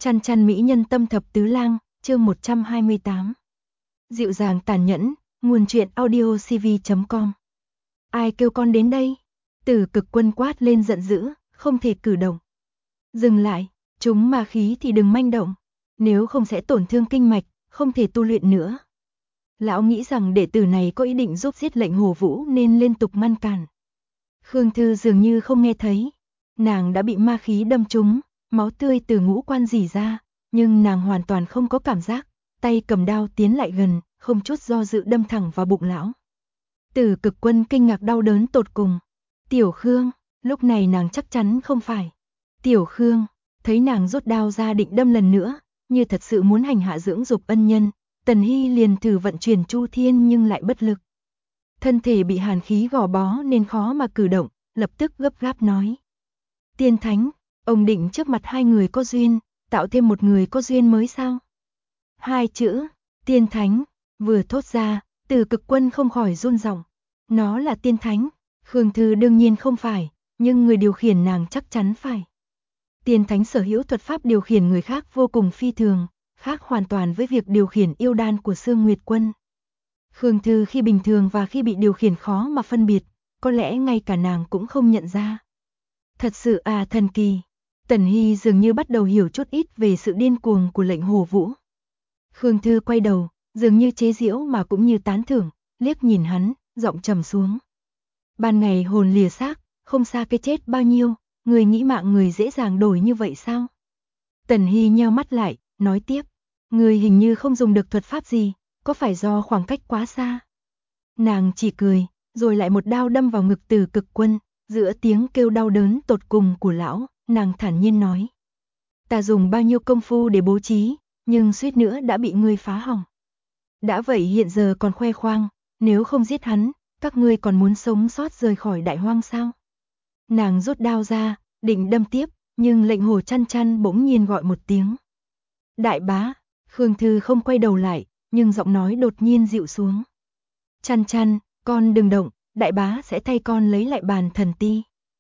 Chăn chăn mỹ nhân tâm thập tứ lang, chương 128. Dịu dàng tàn nhẫn, nguồn truyện audio cv.com. Ai kêu con đến đây? Tử Cực Quân quát lên giận dữ, không thể cử động. Dừng lại, chúng ma khí thì đừng manh động, nếu không sẽ tổn thương kinh mạch, không thể tu luyện nữa. Lão nghĩ rằng đệ tử này có ý định giúp giết lệnh Hồ Vũ nên liên tục ngăn cản. Khương Thư dường như không nghe thấy, nàng đã bị ma khí đâm trúng, máu tươi từ ngũ quan rỉ ra, nhưng nàng hoàn toàn không có cảm giác, tay cầm đao tiến lại gần, không chút do dự đâm thẳng vào bụng lão. Tử Cực Quân kinh ngạc đau đớn tột cùng. Tiểu Khương, lúc này nàng chắc chắn không phải. Tiểu Khương, thấy nàng rút đao ra định đâm lần nữa, như thật sự muốn hành hạ dưỡng dục ân nhân, Tần Hy liền thử vận chuyển Chu Thiên nhưng lại bất lực. Thân thể bị hàn khí gò bó nên khó mà cử động, lập tức gấp gáp nói. Tiên Thánh, ông định trước mặt hai người có duyên, tạo thêm một người có duyên mới sao? Hai chữ, Tiên Thánh, vừa thốt ra, Tử Cực Quân không khỏi run giọng. Nó là Tiên Thánh, Khương Thư đương nhiên không phải, nhưng người điều khiển nàng chắc chắn phải. Tiên Thánh sở hữu thuật pháp điều khiển người khác vô cùng phi thường, khác hoàn toàn với việc điều khiển yêu đan của Sương Nguyệt Quân. Khương Thư khi bình thường và khi bị điều khiển khó mà phân biệt, có lẽ ngay cả nàng cũng không nhận ra. Thật sự thần kỳ. Tần Hy dường như bắt đầu hiểu chút ít về sự điên cuồng của lệnh Hồ Vũ. Khương Thư quay đầu, dường như chế giễu mà cũng như tán thưởng, liếc nhìn hắn, giọng trầm xuống. Ban ngày hồn lìa xác, không xa cái chết bao nhiêu, người nghĩ mạng người dễ dàng đổi như vậy sao? Tần Hy nheo mắt lại, nói tiếp, người hình như không dùng được thuật pháp gì, có phải do khoảng cách quá xa? Nàng chỉ cười, rồi lại một đao đâm vào ngực Tử Cực Quân, giữa tiếng kêu đau đớn tột cùng của lão, nàng thản nhiên nói. Ta dùng bao nhiêu công phu để bố trí, nhưng suýt nữa đã bị ngươi phá hỏng. Đã vậy hiện giờ còn khoe khoang, nếu không giết hắn, các ngươi còn muốn sống sót rời khỏi đại hoang sao? Nàng rút đao ra, định đâm tiếp, nhưng lệnh Hồ Chăn Chăn bỗng nhiên gọi một tiếng. Đại bá, Khương Thư không quay đầu lại, nhưng giọng nói đột nhiên dịu xuống. Chăn Chăn, con đừng động, đại bá sẽ thay con lấy lại bàn thần ti.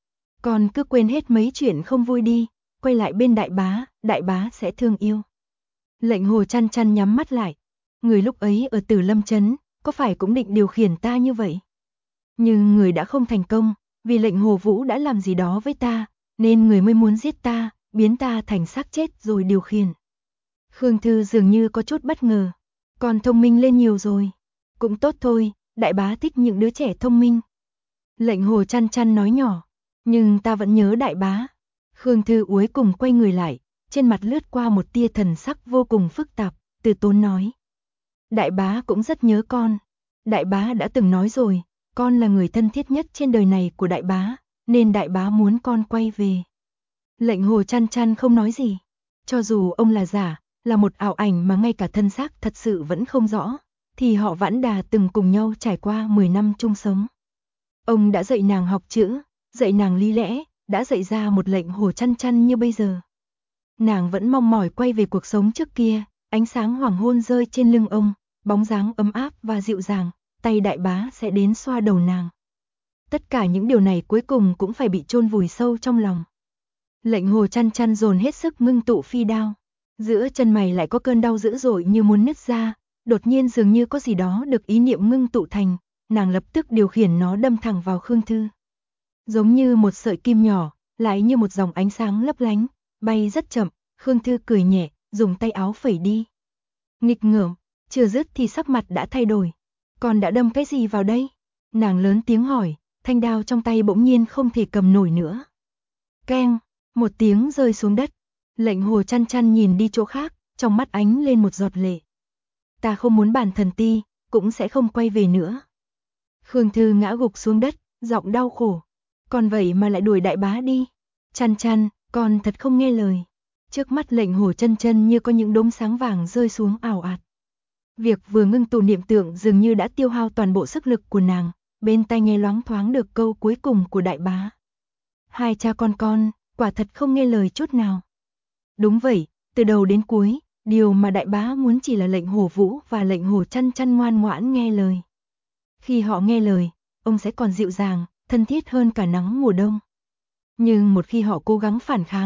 Con cứ quên hết mấy chuyện không vui đi, quay lại bên đại bá sẽ thương yêu. Lệnh Hồ Chăn Chăn nhắm mắt lại. Người lúc ấy ở Tử Lâm Trấn, có phải cũng định điều khiển ta như vậy? Nhưng người đã không thành công, vì lệnh Hồ Vũ đã làm gì đó với ta, nên người mới muốn giết ta, biến ta thành xác chết rồi điều khiển. Khương Thư dường như có chút bất ngờ. Con thông minh lên nhiều rồi. Cũng tốt thôi, đại bá thích những đứa trẻ thông minh. Lệnh Hồ Chăn Chăn nói nhỏ. Nhưng ta vẫn nhớ đại bá. Khương Thư cuối cùng quay người lại, trên mặt lướt qua một tia thần sắc vô cùng phức tạp, từ tốn nói. Đại bá cũng rất nhớ con. Đại bá đã từng nói rồi, con là người thân thiết nhất trên đời này của đại bá, nên đại bá muốn con quay về. Lệnh Hồ Chăn Chăn không nói gì. Cho dù ông là giả, là một ảo ảnh mà ngay cả thân xác thật sự vẫn không rõ, thì họ Vãn Đà từng cùng nhau trải qua 10 năm chung sống. Ông đã dạy nàng học chữ, dạy nàng lý lẽ, đã dạy ra một lệnh Hồ Chăn Chăn như bây giờ. Nàng vẫn mong mỏi quay về cuộc sống trước kia, ánh sáng hoàng hôn rơi trên lưng ông, bóng dáng ấm áp và dịu dàng, tay đại bá sẽ đến xoa đầu nàng. Tất cả những điều này cuối cùng cũng phải bị chôn vùi sâu trong lòng. Lệnh Hồ Chăn Chăn dồn hết sức ngưng tụ phi đao. Giữa chân mày lại có cơn đau dữ dội như muốn nứt ra, đột nhiên dường như có gì đó được ý niệm ngưng tụ thành, nàng lập tức điều khiển nó đâm thẳng vào Khương Thư. Giống như một sợi kim nhỏ, lại như một dòng ánh sáng lấp lánh, bay rất chậm, Khương Thư cười nhẹ, dùng tay áo phẩy đi. Nghịch ngợm, chưa dứt thì sắc mặt đã thay đổi. Con đã đâm cái gì vào đây? Nàng lớn tiếng hỏi, thanh đao trong tay bỗng nhiên không thể cầm nổi nữa. Keng, một tiếng rơi xuống đất. Lệnh Hồ Chăn Chăn nhìn đi chỗ khác, trong mắt ánh lên một giọt lệ. Ta không muốn bàn thần ti, cũng sẽ không quay về nữa. Khương Thư ngã gục xuống đất, giọng đau khổ. Còn vậy mà lại đuổi đại bá đi. Chăn Chăn, con thật không nghe lời. Trước mắt lệnh Hồ Chăn Chăn như có những đốm sáng vàng rơi xuống ảo ạt. Việc vừa ngưng tụ niệm tưởng dường như đã tiêu hao toàn bộ sức lực của nàng, bên tai nghe loáng thoáng được câu cuối cùng của đại bá. Hai cha con, quả thật không nghe lời chút nào. Đúng vậy, từ đầu đến cuối, điều mà đại bá muốn chỉ là lệnh Hồ Vũ và lệnh Hồ Chăn Chăn ngoan ngoãn nghe lời. Khi họ nghe lời, ông sẽ còn dịu dàng, thân thiết hơn cả nắng mùa đông. Nhưng một khi họ cố gắng phản kháng,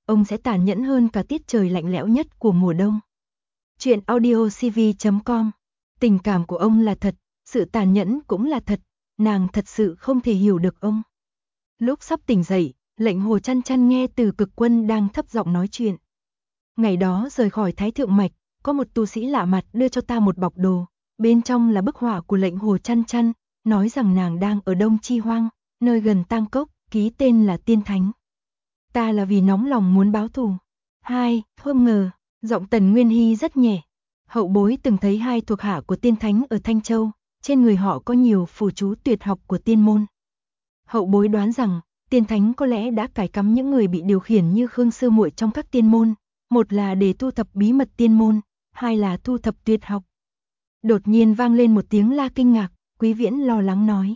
ông sẽ tàn nhẫn hơn cả tiết trời lạnh lẽo nhất của mùa đông. Chuyện audiocv.com. Tình cảm của ông là thật, sự tàn nhẫn cũng là thật, nàng thật sự không thể hiểu được ông. Lúc sắp tỉnh dậy, Lệnh Hồ chăn chăn nghe Từ Cực Quân đang thấp giọng nói chuyện. Ngày đó rời khỏi Thái Thượng Mạch, có một tu sĩ lạ mặt đưa cho ta một bọc đồ, bên trong là bức họa của Lệnh Hồ chăn chăn, nói rằng nàng đang ở Đông Chi Hoang, nơi gần Tang Cốc, ký tên là Tiên Thánh. Ta là vì nóng lòng muốn báo thù. Không ngờ, giọng Tần Nguyên Hy rất nhẹ. Hậu bối từng thấy hai thuộc hạ của Tiên Thánh ở Thanh Châu, trên người họ có nhiều phù chú tuyệt học của tiên môn. Hậu bối đoán rằng, Tiên Thánh có lẽ đã cài cắm những người bị điều khiển như Khương Sư Muội trong các tiên môn, một là để thu thập bí mật tiên môn, hai là thu thập tuyệt học. Đột nhiên vang lên một tiếng la kinh ngạc, Quý Viễn lo lắng nói.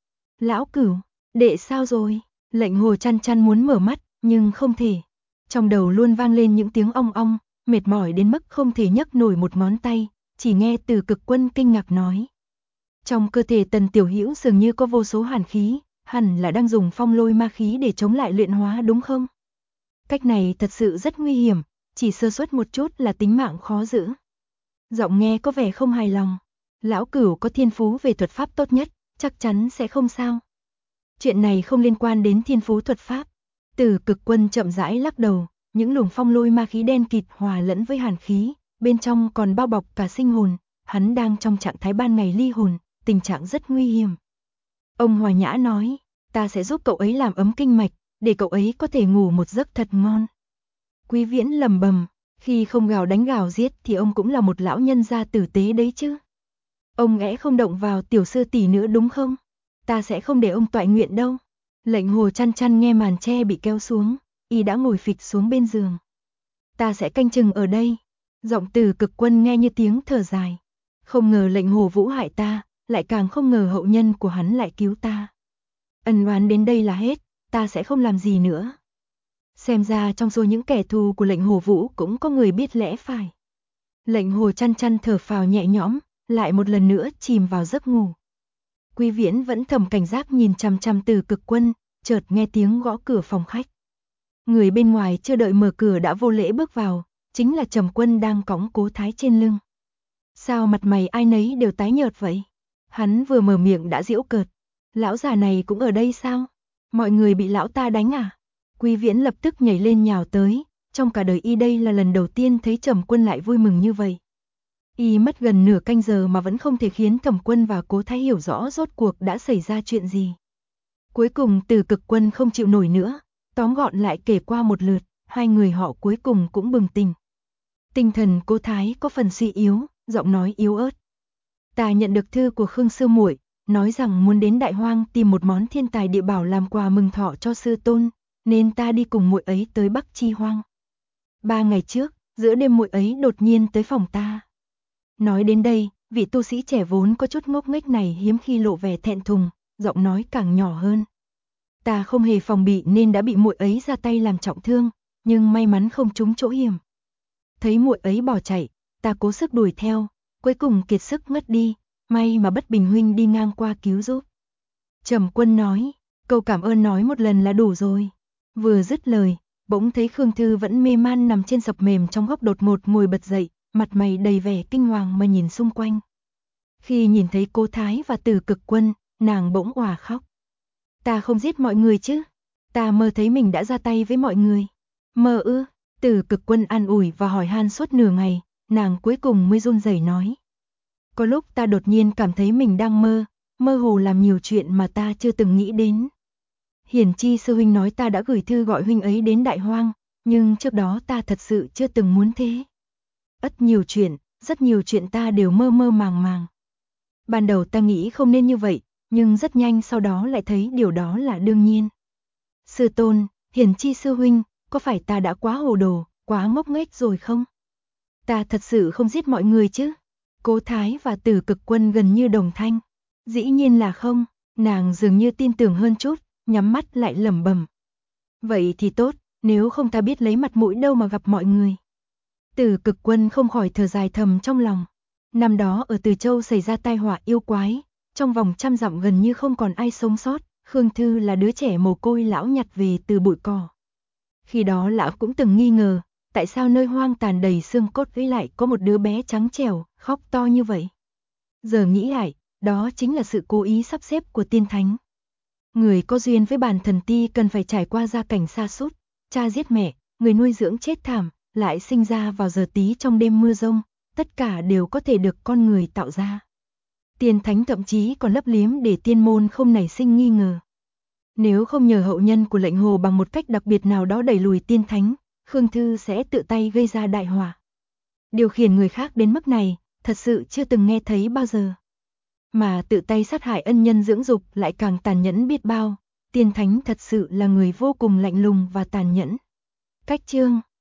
Lão Cửu, đệ sao rồi? Lệnh Hồ chăn chăn muốn mở mắt, nhưng không thể. Trong đầu luôn vang lên những tiếng ong ong, mệt mỏi đến mức không thể nhấc nổi một ngón tay, chỉ nghe Từ Cực Quân kinh ngạc nói. Trong cơ thể Tần Tiểu Hữu dường như có vô số hàn khí, hẳn là đang dùng phong lôi ma khí để chống lại luyện hóa đúng không? Cách này thật sự rất nguy hiểm, chỉ sơ suất một chút là tính mạng khó giữ. Giọng nghe có vẻ không hài lòng. Lão Cửu có thiên phú về thuật pháp tốt nhất, chắc chắn sẽ không sao. Chuyện này không liên quan đến thiên phú thuật pháp. Từ Cực Quân chậm rãi lắc đầu, những luồng phong lôi ma khí đen kịt hòa lẫn với hàn khí, bên trong còn bao bọc cả sinh hồn, hắn đang trong trạng thái ban ngày ly hồn, tình trạng rất nguy hiểm. Ông Hòa Nhã nói, ta sẽ giúp cậu ấy làm ấm kinh mạch, để cậu ấy có thể ngủ một giấc thật ngon. Quý Viễn lầm bầm, khi không gào đánh gào giết thì ông cũng là một lão nhân gia tử tế đấy chứ. Ông ẽ không động vào tiểu sư tỷ nữa đúng không? Ta sẽ không để ông toại nguyện đâu. Lệnh Hồ chăn chăn nghe màn tre bị kéo xuống, y đã ngồi phịch xuống bên giường. Ta sẽ canh chừng ở đây. Giọng Từ Cực Quân nghe như tiếng thở dài. Không ngờ Lệnh Hồ Vũ hại ta, lại càng không ngờ hậu nhân của hắn lại cứu ta. Ân oán đến đây là hết, ta sẽ không làm gì nữa. Xem ra trong số những kẻ thù của Lệnh Hồ Vũ cũng có người biết lẽ phải. Lệnh Hồ chăn chăn thở phào nhẹ nhõm, lại một lần nữa chìm vào giấc ngủ. Quý Viễn vẫn thầm cảnh giác nhìn chằm chằm Từ Cực Quân, chợt nghe tiếng gõ cửa phòng khách. Người bên ngoài chưa đợi mở cửa đã vô lễ bước vào, chính là Trầm Quân đang cõng Cố Thái trên lưng. Sao mặt mày ai nấy đều tái nhợt vậy? Hắn vừa mở miệng đã giễu cợt. Lão già này cũng ở đây sao? Mọi người bị lão ta đánh à? Quý Viễn lập tức nhảy lên nhào tới, trong cả đời y đây là lần đầu tiên thấy Trầm Quân lại vui mừng như vậy. Y mất gần nửa canh giờ mà vẫn không thể khiến Trầm Quân và Cố Thái hiểu rõ rốt cuộc đã xảy ra chuyện gì. Cuối cùng Từ Cực Quân không chịu nổi nữa, tóm gọn lại kể qua một lượt, hai người họ cuối cùng cũng bừng tỉnh. Tinh thần Cố Thái có phần suy yếu, giọng nói yếu ớt. Ta nhận được thư của Khương Sư Muội, nói rằng muốn đến Đại Hoang tìm một món thiên tài địa bảo làm quà mừng thọ cho sư tôn, nên ta đi cùng muội ấy tới Bắc Chi Hoang. 3 ngày trước, giữa đêm muội ấy đột nhiên tới phòng ta. Nói đến đây, vị tu sĩ trẻ vốn có chút ngốc nghếch này hiếm khi lộ vẻ thẹn thùng, giọng nói càng nhỏ hơn. Ta không hề phòng bị nên đã bị muội ấy ra tay làm trọng thương, nhưng may mắn không trúng chỗ hiểm. Thấy muội ấy bỏ chạy, ta cố sức đuổi theo, cuối cùng kiệt sức ngất đi, may mà Bất Bình huynh đi ngang qua cứu giúp. Trầm Quân nói, câu cảm ơn nói một lần là đủ rồi. Vừa dứt lời, bỗng thấy Khương Thư vẫn mê man nằm trên sập mềm trong góc đột ngột ngồi bật dậy, mặt mày đầy vẻ kinh hoàng mà nhìn xung quanh. Khi nhìn thấy Cố Thái và Từ Cực Quân, nàng bỗng òa khóc. Ta không giết mọi người chứ? Ta mơ thấy mình đã ra tay với mọi người. Mơ ư? Từ Cực Quân an ủi và hỏi han suốt nửa ngày, nàng cuối cùng mới run rẩy nói. Có lúc ta đột nhiên cảm thấy mình đang mơ, mơ hồ làm nhiều chuyện mà ta chưa từng nghĩ đến. Hiển Chi sư huynh nói ta đã gửi thư gọi huynh ấy đến Đại Hoang, nhưng trước đó ta thật sự chưa từng muốn thế. Rất nhiều chuyện ta đều mơ mơ màng màng. Ban đầu ta nghĩ không nên như vậy, nhưng rất nhanh sau đó lại thấy điều đó là đương nhiên. Sư tôn, Hiển Chi sư huynh, có phải ta đã quá hồ đồ, quá ngốc nghếch rồi không? Ta thật sự không giết mọi người chứ? Cố Thái và Từ Cực Quân gần như đồng thanh. Dĩ nhiên là không, nàng dường như tin tưởng hơn chút, nhắm mắt lại lẩm bẩm. Vậy thì tốt, nếu không ta biết lấy mặt mũi đâu mà gặp mọi người. Từ Cực Quân không khỏi thở dài thầm trong lòng. Năm đó ở Từ Châu xảy ra tai họa yêu quái, trong vòng 100 dặm gần như không còn ai sống sót, Khương Thư là đứa trẻ mồ côi lão nhặt về từ bụi cỏ. Khi đó lão cũng từng nghi ngờ, tại sao nơi hoang tàn đầy xương cốt ấy lại có một đứa bé trắng trẻo, khóc to như vậy. Giờ nghĩ lại, đó chính là sự cố ý sắp xếp của tiên thánh. Người có duyên với bàn thần ti cần phải trải qua gia cảnh sa sút, cha giết mẹ, người nuôi dưỡng chết thảm, lại sinh ra vào giờ tí trong đêm mưa rông, tất cả đều có thể được con người tạo ra. Tiên thánh thậm chí còn lấp liếm để tiên môn không nảy sinh nghi ngờ. Nếu không nhờ hậu nhân của lệnh hồ bằng một cách đặc biệt nào đó đẩy lùi tiên thánh, Khương Thư sẽ tự tay gây ra đại họa. Điều khiển người khác đến mức này, thật sự chưa từng nghe thấy bao giờ. Mà tự tay sát hại ân nhân dưỡng dục lại càng tàn nhẫn biết bao, tiên thánh thật sự là người vô cùng lạnh lùng và tàn nhẫn. Cách chương